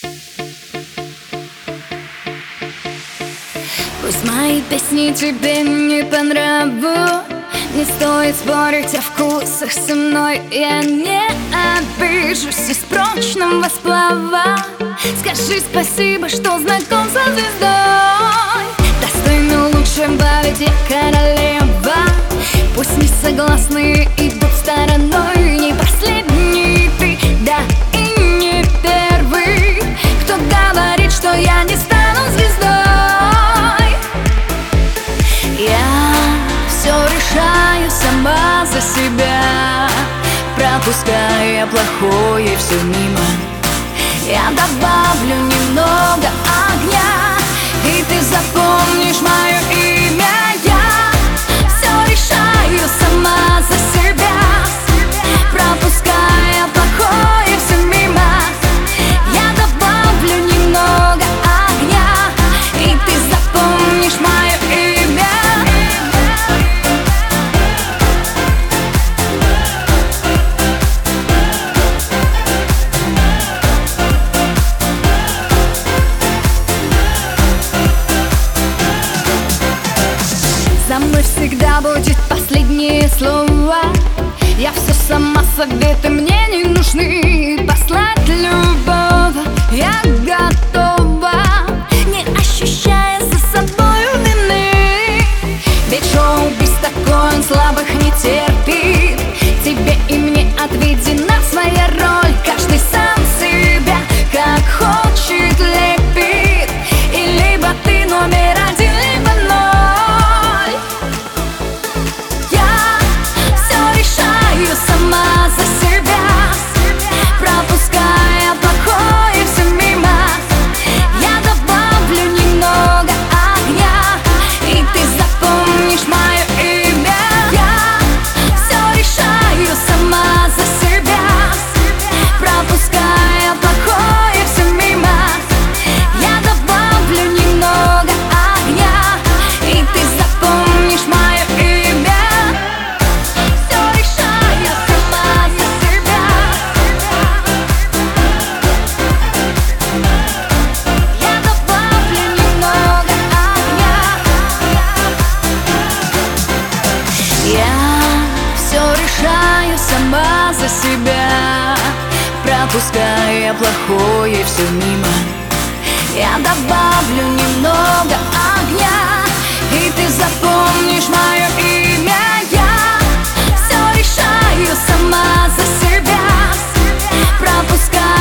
Пусть мои песни тебе не по нраву, не стоит спорить о вкусах со мной. Я не обижусь из прочного сплава. Скажи спасибо, что знаком со звездой. Достойна лучшего, ведь я королева. Пусть не согласные идут стороной. Не последний ты, да и не первый, кто говорит, что я не стану звездой. Я все решаю сама за себя, пропуская плохое все мимо. Я добавлю немного огня, и ты запомнишь мое имя. Я все решаю сама за себя, пропуская плохое все мимо. Я добавлю немного огня, и ты запомнишь мое имя. За мной всегда будет последнее слово. Я все сама, советы мне не нужны. Послать любого я готова, не ощущая за собою вины. Ведь шоу-биз такой, он слабых не терпит. Тебе и мне отведена своя роль. Каждый сам себя как хочет лепит. И либо ты номер один, либо ноль. Я все решаю сама за себя, пропуская плохое все мимо. Я добавлю немного огня, и ты запомнишь мое имя. Я все решаю сама за себя, пропуская плохое все мимо. Я добавлю немного огня, и ты запомнишь мое имя. Все решаю сама за себя. Я добавлю немного огня. Я все решаю сама за себя, пропуская плохое все мимо. Я добавлю немного огня, и ты запомнишь мое имя. Я все решаю сама за себя, пропуская